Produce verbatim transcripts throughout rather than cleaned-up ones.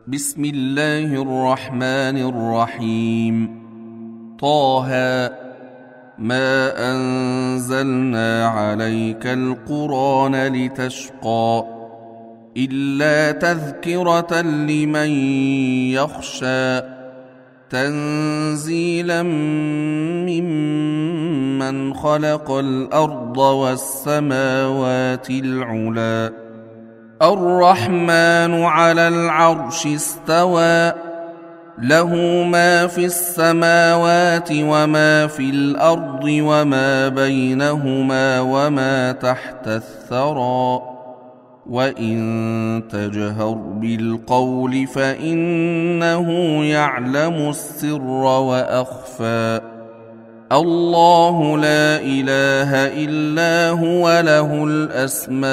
بسم الله الرحمن الرحيم. طه ما أنزلنا عليك القرآن لتشقى إلا تذكرة لمن يخشى تنزيلا ممن خلق الأرض والسماوات العلى الرحمن على العرش استوى له ما في السماوات وما في الأرض وما بينهما وما تحت الثرى وإن تجهر بالقول فإنه يعلم السر وأخفى الله لا إله إلا هو له الأسماء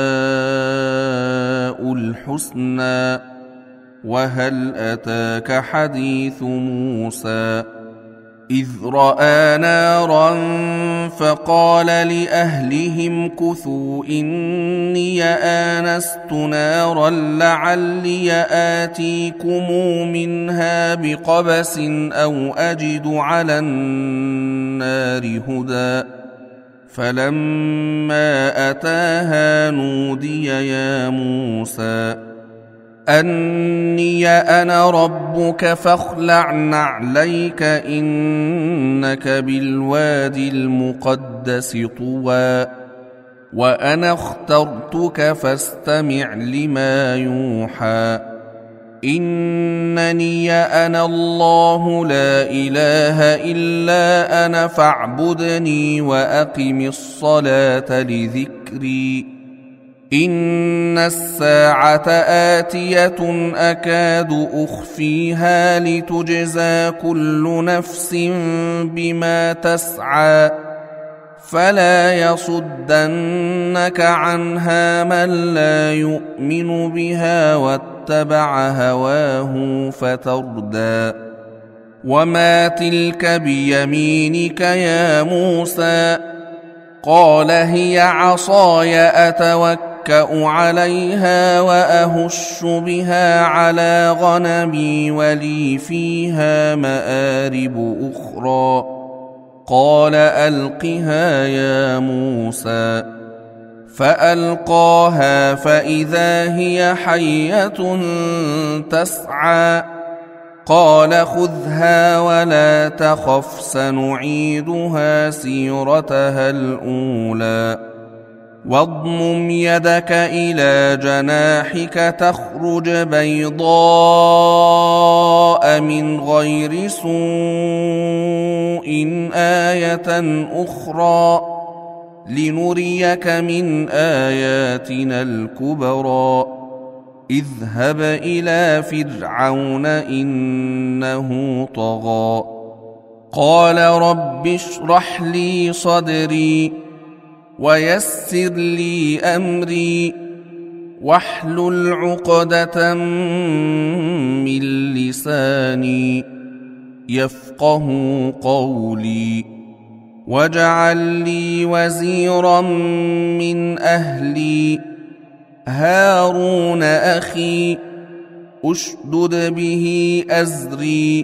الحسنى وهل أتاك حديث موسى إذ رأى نارا فقال لأهلهم كثوا إني آنست نارا لعلي آتيكم منها بقبس أو أجد على النار هدى فلما أتاها نودي يا موسى أني أنا ربك فاخلع نعليك إنك بالوادي المقدس طوى وأنا اخترتك فاستمع لما يوحى إنني أنا الله لا إله إلا أنا فاعبدني وأقم الصلاة لذكري إن الساعة آتية أكاد أخفيها لتجزى كل نفس بما تسعى فلا يصدنك عنها من لا يؤمن بها واتبع هواه فتردى وما تلك بيمينك يا موسى قال هي عصاي أتوكل عليها وأهش بها على غنمي ولي فيها مآرب أخرى قال ألقها يا موسى فألقاها فإذا هي حية تسعى قال خذها ولا تخف سنعيدها سيرتها الأولى واضمم يدك إلى جناحك تخرج بيضاء من غير سوء آية أخرى لنريك من آياتنا الكبرى اذهب إلى فرعون إنه طغى قال رب اشرح لي صدري ويسر لي أمري واحلل عقدة من لساني يفقه قولي واجعل لي وزيرا من أهلي هارون أخي أشدد به أزري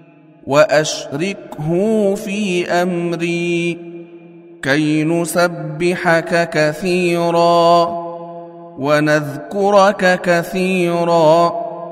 وأشركه في أمري كي نسبحك كثيرا ونذكرك كثيرا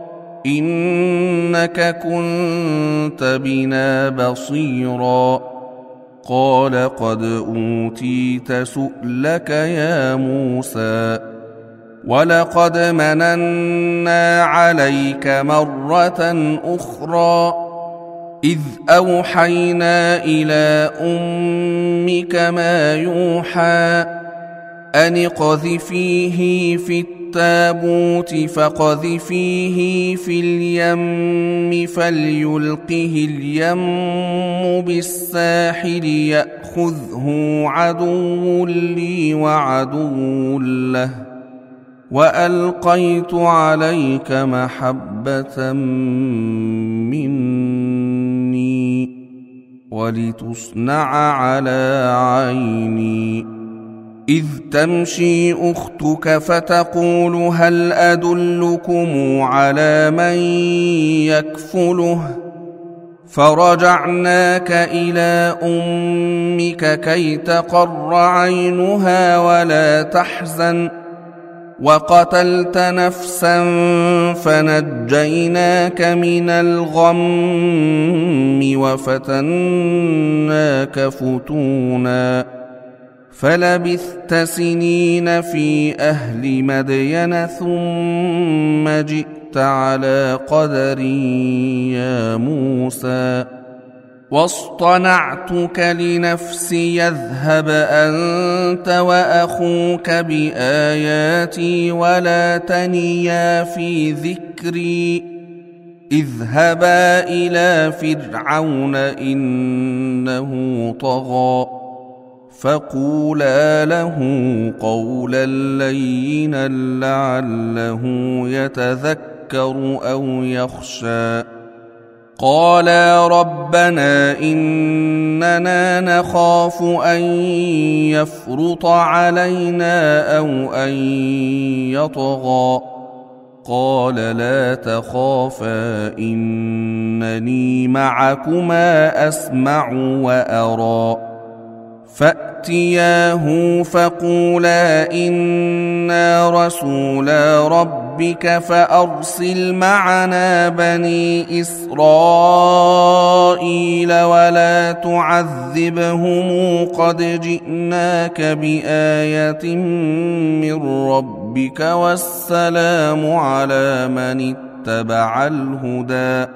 إنك كنت بنا بصيرا قال قد أوتيت سؤلك يا موسى ولقد مننا عليك مرة أخرى إذ أوحينا إلى أمك ما يوحى أن اقذفيه في التابوت فاقذفيه في اليم فليلقه اليم بالساحل يأخذه عدو لي وعدو له وألقيت عليك محبة مني ولتصنع على عيني إذ تمشي أختك فتقول هل أدلكم على من يكفله فرجعناك إلى أمك كي تقر عينها ولا تحزن وقتلت نفسا فنجيناك من الغم وفتناك فتونا فلبثت سنين في أهل مدين ثم جئت على قدر يا موسى واصطنعتك لنفسي اذهب أنت وأخوك بآياتي ولا تنيا في ذكري اذهبا إلى فرعون إنه طغى فقولا له قولا لينا لعله يتذكر أو يخشى قالا ربنا إننا نخاف أن يفرط علينا أو أن يطغى قال لا تخافا إنني معكما أسمع وأرى فأتياه فقولا إنا رسولا ربك فأرسل معنا بني إسرائيل ولا تعذبهم قد جئناك بآية من ربك والسلام على من اتبع الهدى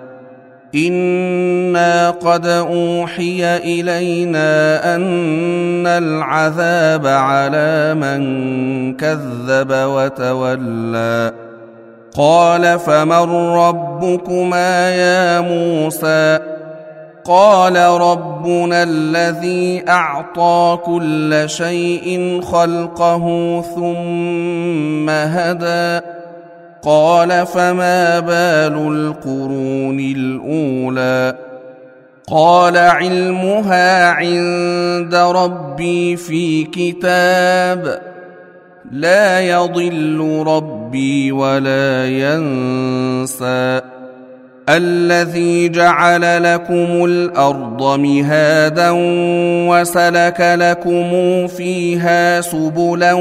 إنا قد أوحي إلينا أن العذاب على من كذب وتولى قال فمن ربكما يا موسى قال ربنا الذي أعطى كل شيء خلقه ثم هدى قال فما بال القرون الأولى قال علمها عند ربي في كتاب لا يضل ربي ولا ينسى الذي جعل لكم الأرض مهادا وسلك لكم فيها سبلا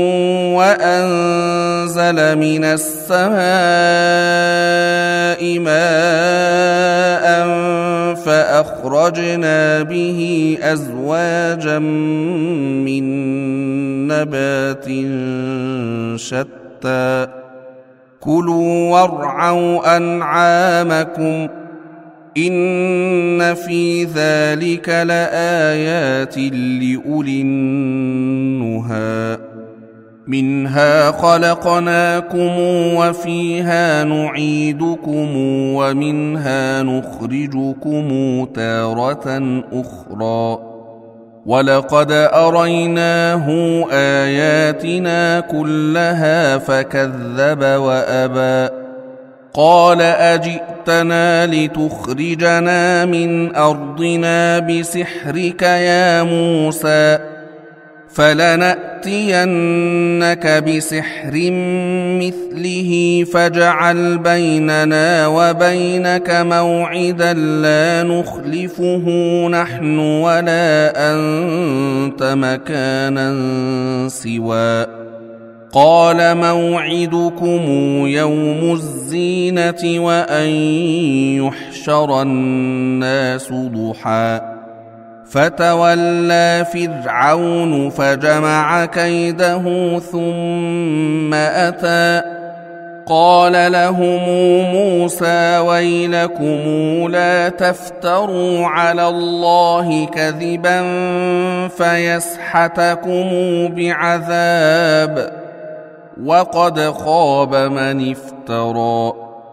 وأنزل من السماء ماء فأخرجنا به أزواجا من نبات شتى كلوا وارعوا أنعامكم إن في ذلك لآيات لأولي النهى منها خلقناكم وفيها نعيدكم ومنها نخرجكم تارة أخرى ولقد أريناه آياتنا كلها فكذب وأبى قال أجئتنا لتخرجنا من أرضنا بسحرك يا موسى فلنأتينك بسحر مثله فاجعل بيننا وبينك موعدا لا نخلفه نحن ولا أنت مكانا سوى قال موعدكم يوم الزينة وأن يحشر الناس ضحى فتولى فرعون فجمع كيده ثم أتى قال لهم موسى ويلكم لا تفتروا على الله كذبا فيسحتكم بعذاب وقد خاب من افترى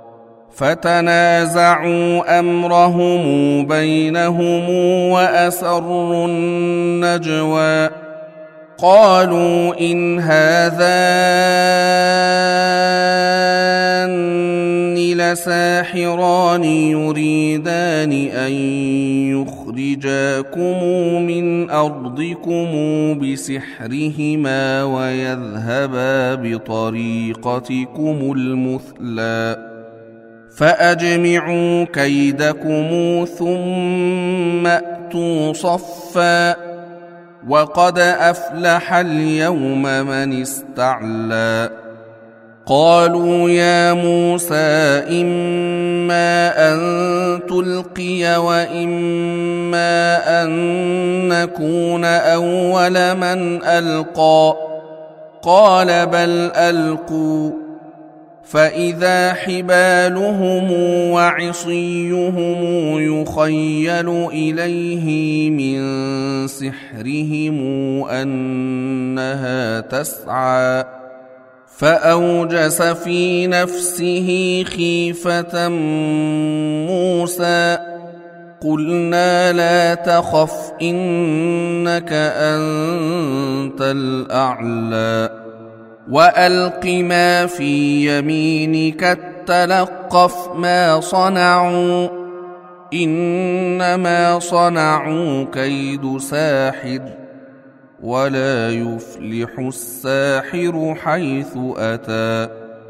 فتنازعوا أمرهم بينهم وأسروا النجوى قالوا إن هذان لساحران يريدان أن يخرجاكم من أرضكم بسحرهما ويذهبا بطريقتكم المثلى فأجمعوا كيدكم ثم أتوا صفا وقد أفلح اليوم من استعلى قالوا يا موسى إما أن تلقي وإما أن نكون أول من ألقى قال بل ألقوا فإذا حبالهم وعصيهم يخيل إليه من سحرهم أنها تسعى فأوجس في نفسه خيفة موسى قلنا لا تخف إنك أنت الأعلى وألق ما في يمينك تلقف ما صنعوا إنما صنعوا كيد ساحر ولا يفلح الساحر حيث أتى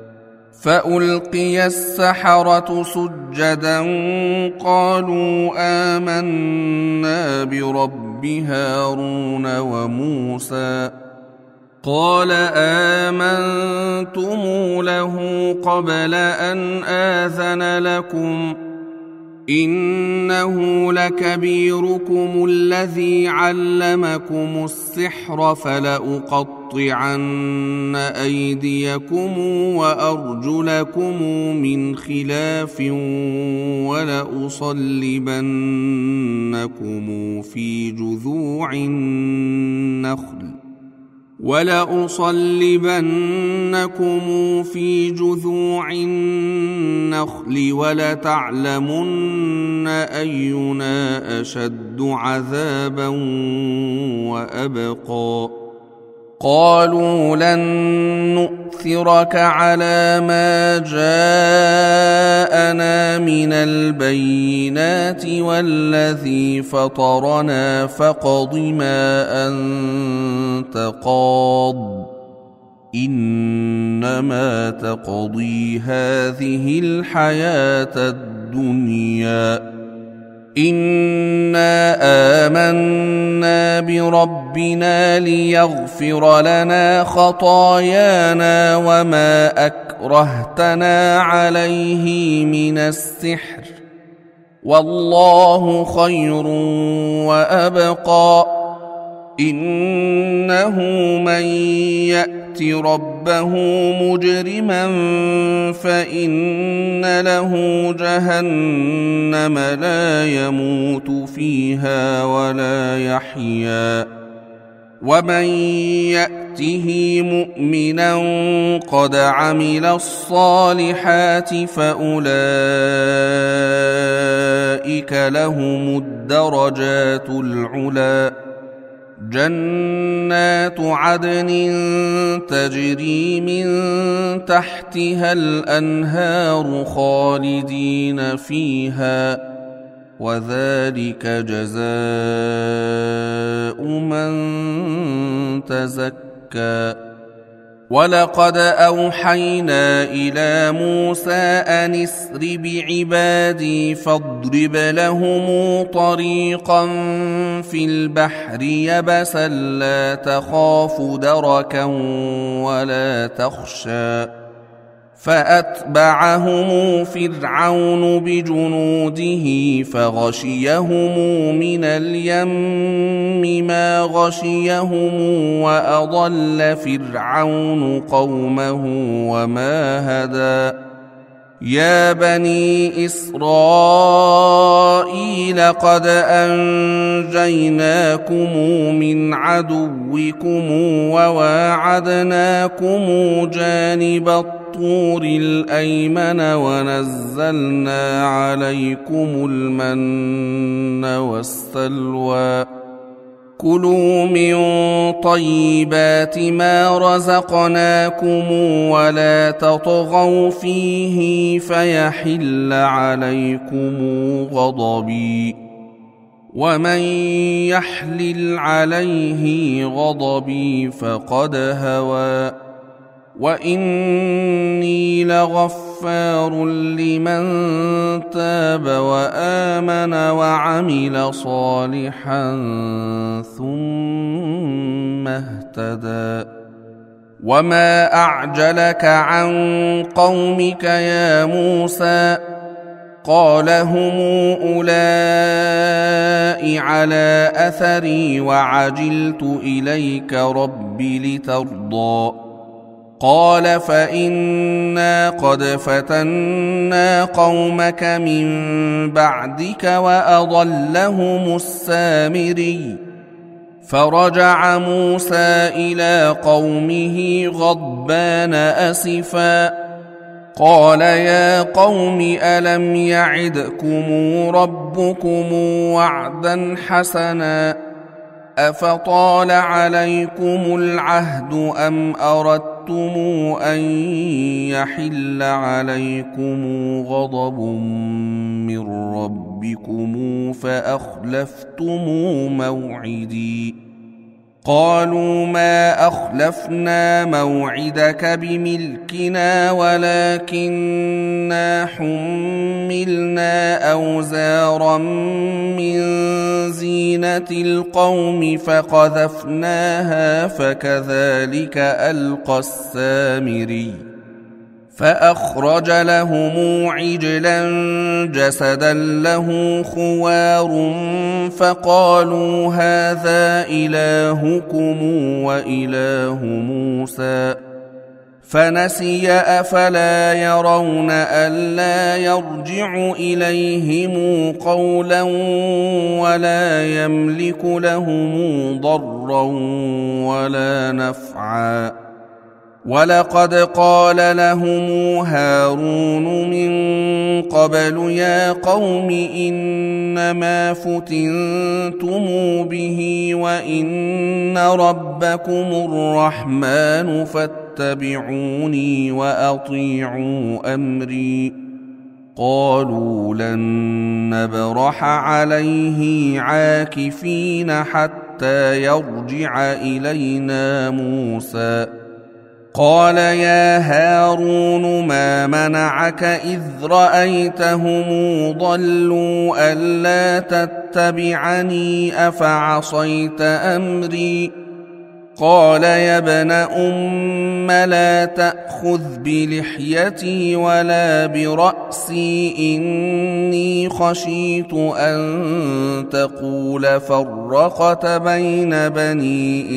فألقي السحرة سجدا قالوا آمنا برب هارون وموسى قال آمنتم له قبل أن آذن لكم إنه لكبيركم الذي علمكم السحر فلأقطعن أيديكم وأرجلكم من خلاف ولأصلبنكم في جذوع النخل ولأصلبنكم في جذوع النخل ولتعلمن أينا أشد عذابا وأبقى قالوا لن نؤثرك على ما جاءنا من البينات والذي فطرنا فاقض ما أنت قاض إنما تقضي هذه الحياة الدنيا إنا آمنا بربنا ليغفر لنا خطايانا وما أكرهتنا عليه من السحر والله خير وأبقى إنه من يأت ربه مجرما فإن له جهنم لا يموت فيها ولا يحيا ومن يأته مؤمنا قد عمل الصالحات فأولئك لهم الدرجات العلى جنات عدن تجري من تحتها الأنهار خالدين فيها وذلك جزاء من تزكى ولقد أوحينا إلى موسى أن اسر بعبادي فاضرب لهم طريقا في البحر يبسا لا تخاف دركا ولا تخشى فأتبعهم فرعون بجنوده فغشيهم من اليم ما غشيهم وأضل فرعون قومه وما هدى يا بني إسرائيل قد أنجيناكم من عدوكم وواعدناكم جانب الطور الأيمن ونزلنا عليكم المن والسلوى كلوا من طيبات ما رزقناكم ولا تطغوا فيه فيحل عليكم غضبي ومن يحلل عليه غضبي فقد هوى وإني لغفار لمن تاب وآمن وعمل صالحا ثم اهتدى وما أعجلك عن قومك يا موسى قال هم أولئك على أثري وعجلت إليك رب لترضى قال فإنا قد فتنا قومك من بعدك وأضلهم السامري فرجع موسى إلى قومه غضبان أسفا قال يا قوم ألم يعدكم ربكم وعدا حسنا أفطال عليكم العهد أم أردتم أن يحل عليكم غضب من ربكم فأخلفتم موعدي قالوا ما أخلفنا موعدك بملكنا ولكننا حملنا أوزارا من زينة القوم فقذفناها فكذلك ألقى السامري فأخرج لهم عجلا جسدا له خوار فقالوا هذا إلهكم وإله موسى فنسي أفلا يرون ألا يرجع إليهم قولا ولا يملك لهم ضرا ولا نفعا ولقد قال لهم هارون من قبل يا قوم إنما فتنتم به وإن ربكم الرحمن فاتبعوني وأطيعوا أمري قالوا لن نبرح عليه عاكفين حتى يرجع إلينا موسى قال يا هارون ما منعك إذ رأيتهم ضلوا ألا تتبعني أفعصيت أمري قال يا ابن أم لا تأخذ بلحيتي ولا برأسي إني خشيت أن تقول فرقت بين بني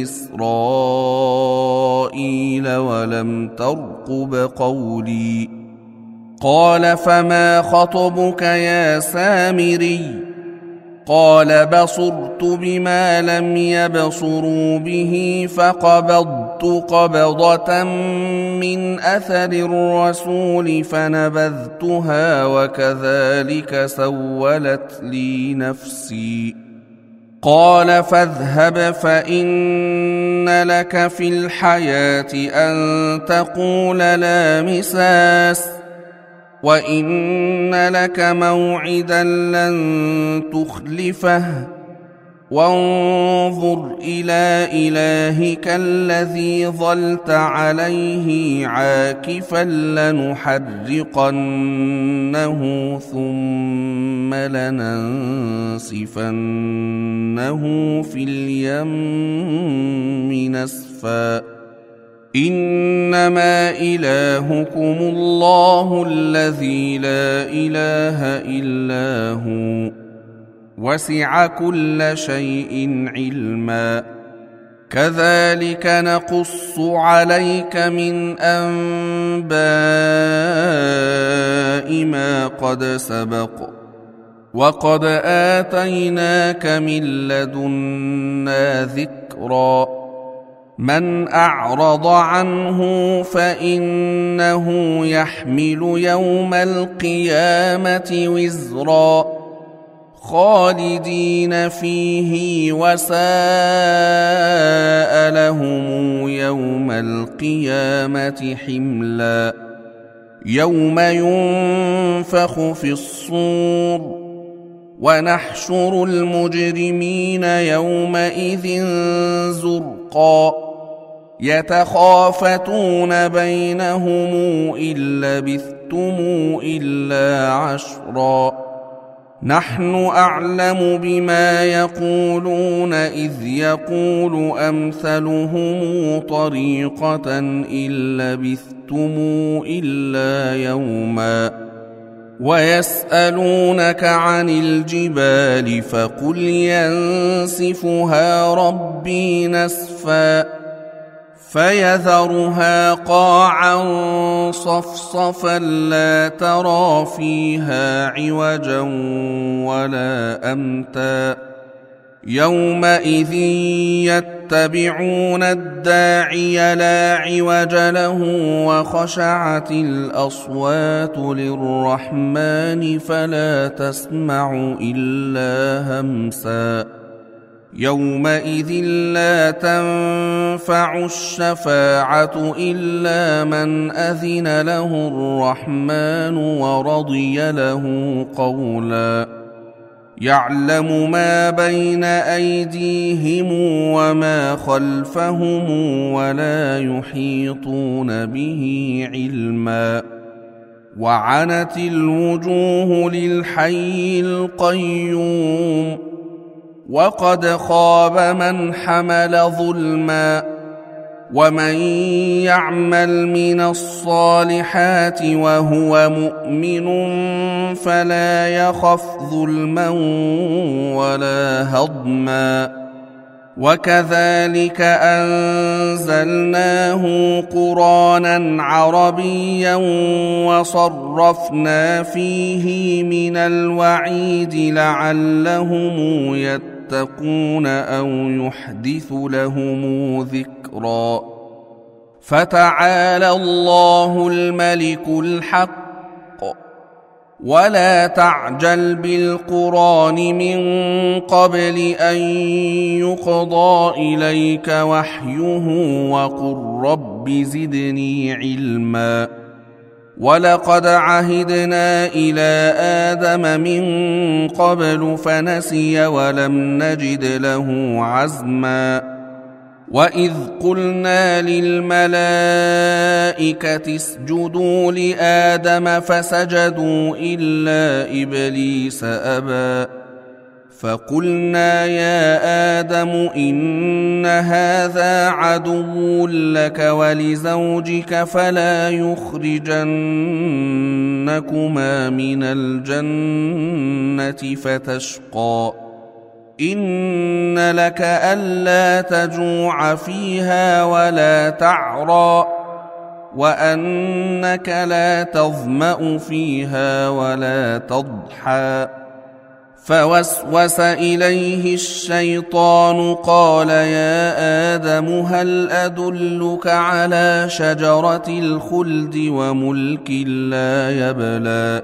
إسرائيل ولم ترقب قولي قال فما خطبك يا سامري قال بصرت بما لم يبصروا به فقبضت قبضة من أثر الرسول فنبذتها وكذلك سولت لي نفسي قال فاذهب فإن لك في الحياة أن تقول لا مساس وإن لك موعدا لن تخلفه وانظر إلى إلهك الذي ظلت عليه عاكفا لنحرقنه ثم لننسفنه في اليم نسفا إنما إلهكم الله الذي لا إله إلا هو وسع كل شيء علما كذلك نقص عليك من أنباء ما قد سبق وقد آتيناك من لدنا ذكرا من أعرض عنه فإنه يحمل يوم القيامة وزرا خالدين فيه وساء لهم يوم القيامة حملا يوم ينفخ في الصور ونحشر المجرمين يومئذ زرقا يتخافتون بينهم إن لبثتم إلا عشرا نحن أعلم بما يقولون إذ يقول أمثلهم طريقة إن لبثتم إلا يوما ويسألونك عن الجبال فقل ينسفها ربي نسفا فيذرها قاعا صفصفا لا ترى فيها عوجا ولا أمتا يومئذ يتبعون الداعي لا عوج له وخشعت الأصوات للرحمن فلا تسمع إلا همسا يومئذ لا تنفع الشفاعة إلا من أذن له الرحمن ورضي له قولا يعلم ما بين أيديهم وما خلفهم ولا يحيطون به علما وعنت الوجوه للحي القيوم وقد خاب من حمل ظلما ومن يعمل من الصالحات وهو مؤمن فلا يخف ظلما ولا هضما وكذلك أنزلناه قرآنا عربيا وصرفنا فيه من الوعيد لعلهم يتقون أو يحدث لهم ذكرا فتعالى الله الملك الحق ولا تعجل بالقرآن من قبل أن يقضى إليك وحيه وقل رب زدني علما ولقد عهدنا إلى آدم من قبل فنسي ولم نجد له عزما وإذ قلنا للملائكة اسجدوا لآدم فسجدوا إلا إبليس أبى فقلنا يا آدم إن هذا عدو لك ولزوجك فلا يخرجنكما من الجنة فتشقى إن لك ألا تجوع فيها ولا تعرى وأنك لا تظمأ فيها ولا تضحى فوسوس إليه الشيطان قال يا آدم هل أدلك على شجرة الخلد وملك لا يبلى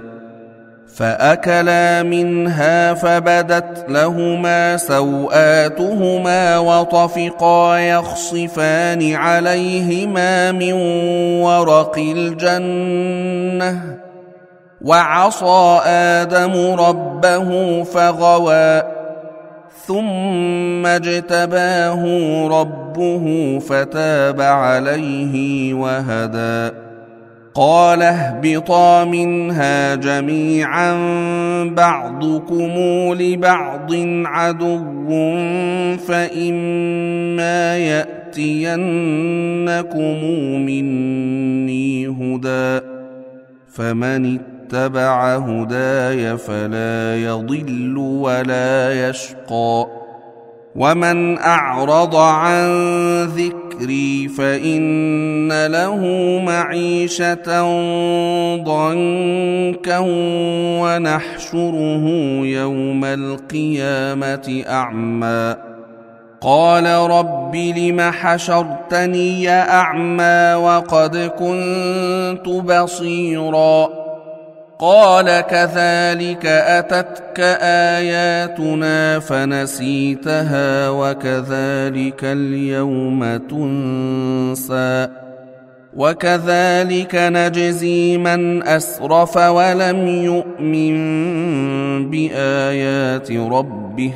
فأكلا منها فبدت لهما سوآتهما وطفقا يخصفان عليهما من ورق الجنة وعصى آدم ربه فغوى ثم اجتباه ربه فتاب عليه وهدى قال اهبطا منها جميعا بعضكم لبعض عدو فإما يأتينكم مني هدى فمن اتبع هداي فلا يضل ولا يشقى ومن أعرض عن ذكري فإن له معيشة ضنكا ونحشره يوم القيامة أعمى قال رب لم حشرتني أعمى وقد كنت بصيرا قال كذلك أتتك آياتنا فنسيتها وكذلك اليوم تنسى وكذلك نجزي من أسرف ولم يؤمن بآيات ربه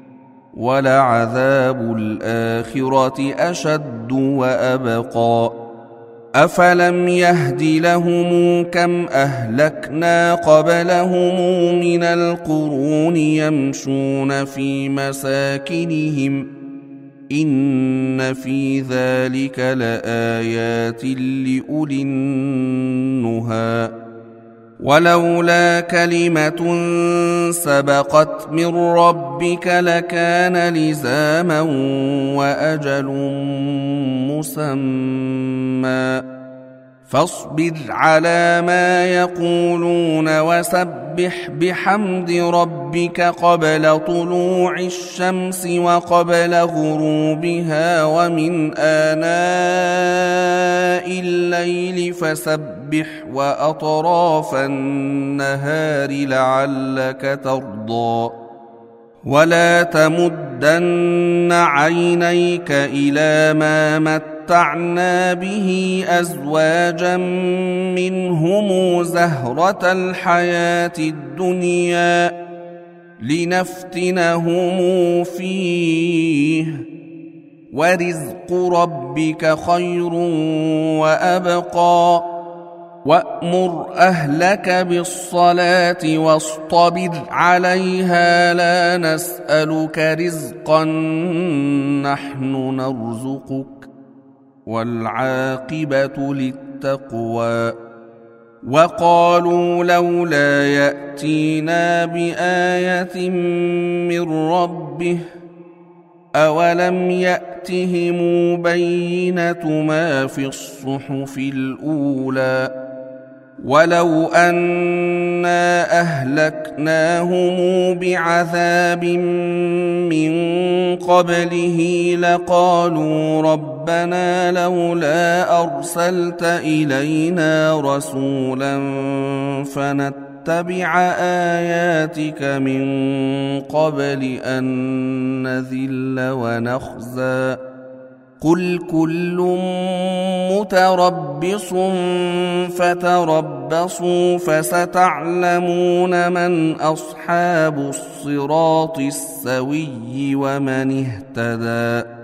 ولعذاب الآخرة أشد وأبقى أفلم يهد لهم كم أهلكنا قبلهم من القرون يمشون في مساكنهم إن في ذلك لآيات لأولي النهى ولولا كلمة سبقت من ربك لكان لزاما وأجل مسمى فاصبر على ما يقولون وسبح بحمد ربك قبل طلوع الشمس وقبل غروبها ومن آناء الليل فسبح وأطراف النهار لعلك ترضى ولا تمدن عينيك إلى ما متعنا به أزواجا منهم زهرة الحياة الدنيا لنفتنهم فيه ورزق ربك خير وأبقى وأمر أهلك بالصلاة واصطبر عليها لا نسألك رزقا نحن نرزقك والعاقبة للتقوى وقالوا لولا يأتينا بآية من ربه أولم يأتهم بينة ما في الصحف الأولى ولو أنا أهلكناهم بعذاب من قبله لقالوا ربنا لولا أرسلت إلينا رسولا فنتبع آياتك من قبل أن نذل ونخزى قل كل متربص فتربصوا فستعلمون من أصحاب الصراط السوي ومن اهتدى